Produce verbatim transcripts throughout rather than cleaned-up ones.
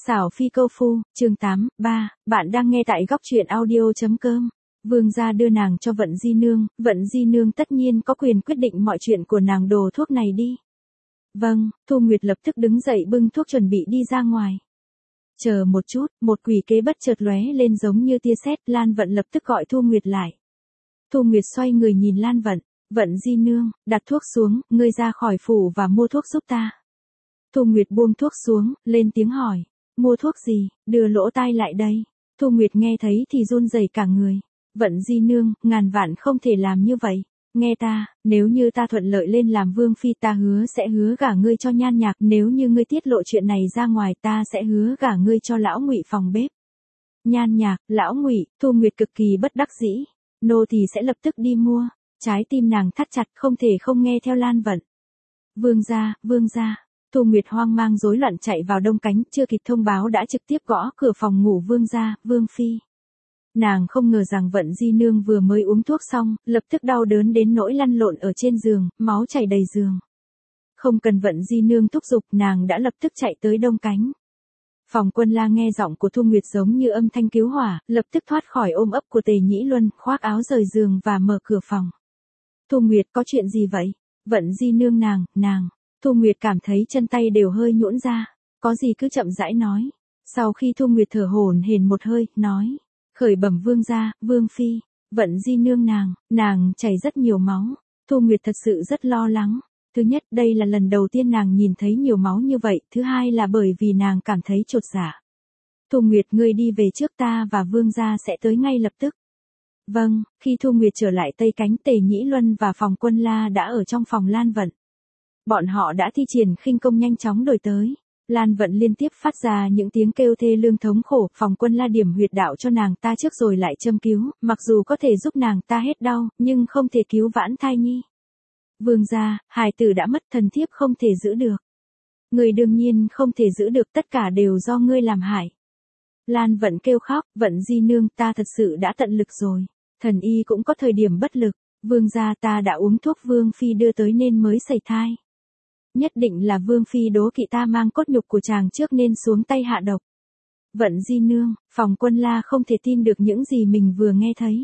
Xảo phi câu phu, chương tám, ba, bạn đang nghe tại góc truyện audio.com. Vương gia đưa nàng cho Vận Di Nương, Vận Di Nương tất nhiên có quyền quyết định mọi chuyện của nàng, đồ thuốc này đi. Vâng, Thu Nguyệt lập tức đứng dậy bưng thuốc chuẩn bị đi ra ngoài. Chờ một chút, một quỷ kế bất chợt lóe lên giống như tia sét, Lan Vận lập tức gọi Thu Nguyệt lại. Thu Nguyệt xoay người nhìn Lan Vận, Vận Di Nương, đặt thuốc xuống, ngươi ra khỏi phủ và mua thuốc giúp ta. Thu Nguyệt buông thuốc xuống, lên tiếng hỏi, mua thuốc gì, đưa lỗ tai lại đây. Thu Nguyệt nghe thấy thì run rẩy cả người. Vận Di Nương, ngàn vạn không thể làm như vậy. Nghe ta, nếu như ta thuận lợi lên làm vương phi, ta hứa sẽ hứa gả ngươi cho Nhan Nhạc, nếu như ngươi tiết lộ chuyện này ra ngoài, ta sẽ hứa gả ngươi cho lão Ngụy phòng bếp. Nhan Nhạc, lão Ngụy, Thu Nguyệt cực kỳ bất đắc dĩ. Nô thì sẽ lập tức đi mua. Trái tim nàng thắt chặt, không thể không nghe theo Lan Vận. Vương gia, vương gia. Thu Nguyệt hoang mang rối loạn chạy vào đông cánh, chưa kịp thông báo đã trực tiếp gõ cửa phòng ngủ vương gia, vương phi. Nàng không ngờ rằng Vận Di Nương vừa mới uống thuốc xong, lập tức đau đớn đến nỗi lăn lộn ở trên giường, máu chảy đầy giường. Không cần Vận Di Nương thúc giục, nàng đã lập tức chạy tới đông cánh. Phòng Quân La nghe giọng của Thu Nguyệt giống như âm thanh cứu hỏa, lập tức thoát khỏi ôm ấp của Tề Nhĩ Luân, khoác áo rời giường và mở cửa phòng. Thu Nguyệt, có chuyện gì vậy? Vận Di Nương nàng, nàng. Thu Nguyệt cảm thấy chân tay đều hơi nhũn ra. Có gì cứ chậm rãi nói. Sau khi Thu Nguyệt thở hổn hển một hơi, nói. Khởi bẩm vương gia, vương phi. Vận Di Nương nàng, nàng chảy rất nhiều máu. Thu Nguyệt thật sự rất lo lắng. Thứ nhất, đây là lần đầu tiên nàng nhìn thấy nhiều máu như vậy. Thứ hai là bởi vì nàng cảm thấy chột dạ. Thu Nguyệt, ngươi đi về trước, ta và vương gia sẽ tới ngay lập tức. Vâng, khi Thu Nguyệt trở lại Tây Cánh, Tề Nhĩ Luân và Phòng Quân La đã ở trong phòng Lan Vận. Bọn họ đã thi triển khinh công nhanh chóng đuổi tới. Lan Vận liên tiếp phát ra những tiếng kêu thê lương thống khổ, Phòng Quân La điểm huyệt đạo cho nàng ta trước rồi lại châm cứu, mặc dù có thể giúp nàng ta hết đau, nhưng không thể cứu vãn thai nhi. Vương gia, hài tử đã mất, thần thiếp không thể giữ được. Người đương nhiên không thể giữ được, tất cả đều do ngươi làm hại. Lan Vận kêu khóc, Vận Di Nương, ta thật sự đã tận lực rồi. Thần y cũng có thời điểm bất lực. Vương gia, ta đã uống thuốc vương phi đưa tới nên mới sẩy thai. Nhất định là vương phi đố kỵ ta mang cốt nhục của chàng trước nên xuống tay hạ độc. Vận Di Nương, Phòng Quân La không thể tin được những gì mình vừa nghe thấy.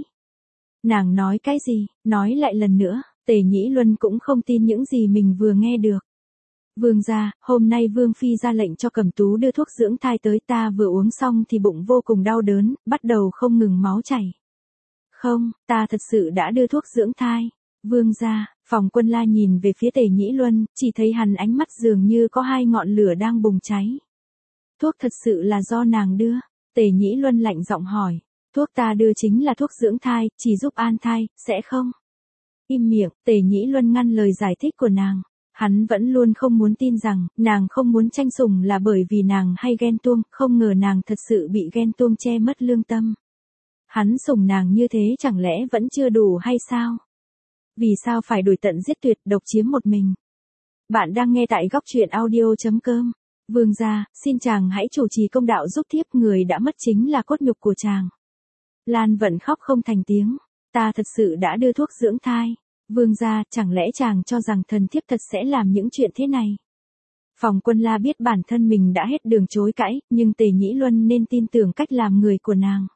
Nàng nói cái gì, nói lại lần nữa. Tề Nhĩ Luân cũng không tin những gì mình vừa nghe được. Vương gia, hôm nay vương phi ra lệnh cho Cẩm Tú đưa thuốc dưỡng thai tới, ta vừa uống xong thì bụng vô cùng đau đớn, bắt đầu không ngừng máu chảy. Không, ta thật sự đã đưa thuốc dưỡng thai. Vương gia, Phòng Quân La nhìn về phía Tề Nhĩ Luân, chỉ thấy hắn ánh mắt dường như có hai ngọn lửa đang bùng cháy. Thuốc thật sự là do nàng đưa. Tề Nhĩ Luân lạnh giọng hỏi, thuốc ta đưa chính là thuốc dưỡng thai, chỉ giúp an thai, sẽ không? Im miệng, Tề Nhĩ Luân ngăn lời giải thích của nàng. Hắn vẫn luôn không muốn tin rằng, nàng không muốn tranh sủng là bởi vì nàng hay ghen tuông, không ngờ nàng thật sự bị ghen tuông che mất lương tâm. Hắn sủng nàng như thế chẳng lẽ vẫn chưa đủ hay sao? Vì sao phải đuổi tận giết tuyệt, độc chiếm một mình? Bạn đang nghe tại góc truyện audio.com. Vương gia, xin chàng hãy chủ trì công đạo giúp thiếp, người đã mất chính là cốt nhục của chàng. Lan Vận khóc không thành tiếng. Ta thật sự đã đưa thuốc dưỡng thai. Vương gia, chẳng lẽ chàng cho rằng thần thiếp thật sẽ làm những chuyện thế này? Phòng Quân La biết bản thân mình đã hết đường chối cãi, nhưng Tề Nhĩ Luân nên tin tưởng cách làm người của nàng.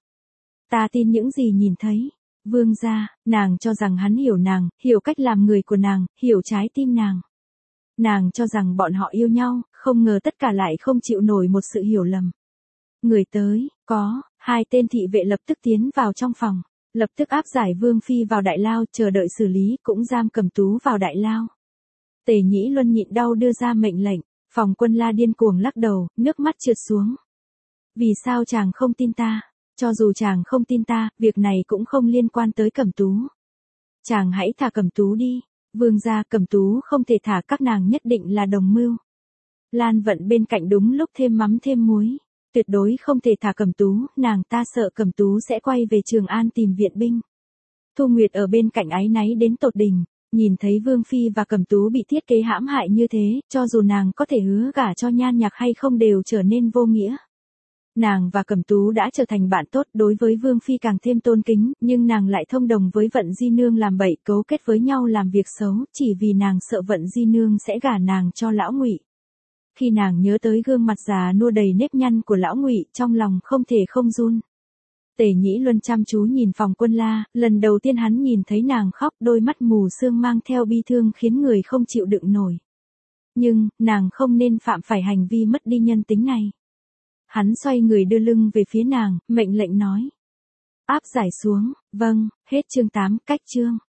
Ta tin những gì nhìn thấy. Vương gia, nàng cho rằng hắn hiểu nàng, hiểu cách làm người của nàng, hiểu trái tim nàng. Nàng cho rằng bọn họ yêu nhau, không ngờ tất cả lại không chịu nổi một sự hiểu lầm. Người tới, có, hai tên thị vệ lập tức tiến vào trong phòng. Lập tức áp giải vương phi vào đại lao, chờ đợi xử lý, cũng giam Cẩm Tú vào đại lao. Tề Nhĩ Luân nhịn đau đưa ra mệnh lệnh. Phòng Quân La điên cuồng lắc đầu, nước mắt trượt xuống. Vì sao chàng không tin ta? Cho dù chàng không tin ta, việc này cũng không liên quan tới Cẩm Tú. Chàng hãy thả Cẩm Tú đi. Vương gia, Cẩm Tú không thể thả, các nàng nhất định là đồng mưu. Lan Vận bên cạnh đúng lúc thêm mắm thêm muối. Tuyệt đối không thể thả Cẩm Tú, nàng ta sợ Cẩm Tú sẽ quay về Trường An tìm viện binh. Thu Nguyệt ở bên cạnh áy náy đến tột đỉnh, nhìn thấy Vương phi và Cẩm Tú bị thiết kế hãm hại như thế, cho dù nàng có thể hứa gả cho Nhan Nhạc hay không đều trở nên vô nghĩa. Nàng và Cẩm Tú đã trở thành bạn tốt, đối với Vương phi càng thêm tôn kính, nhưng nàng lại thông đồng với Vận Di Nương làm bậy, cấu kết với nhau làm việc xấu, chỉ vì nàng sợ Vận Di Nương sẽ gả nàng cho lão Ngụy. Khi nàng nhớ tới gương mặt già nua đầy nếp nhăn của lão Ngụy, trong lòng không thể không run. Tề Nhĩ Luân chăm chú nhìn Phòng Quân La, lần đầu tiên hắn nhìn thấy nàng khóc, đôi mắt mù sương mang theo bi thương khiến người không chịu đựng nổi. Nhưng, nàng không nên phạm phải hành vi mất đi nhân tính này. Hắn xoay người đưa lưng về phía nàng, mệnh lệnh nói. Áp giải xuống, vâng, hết chương tám, cách chương.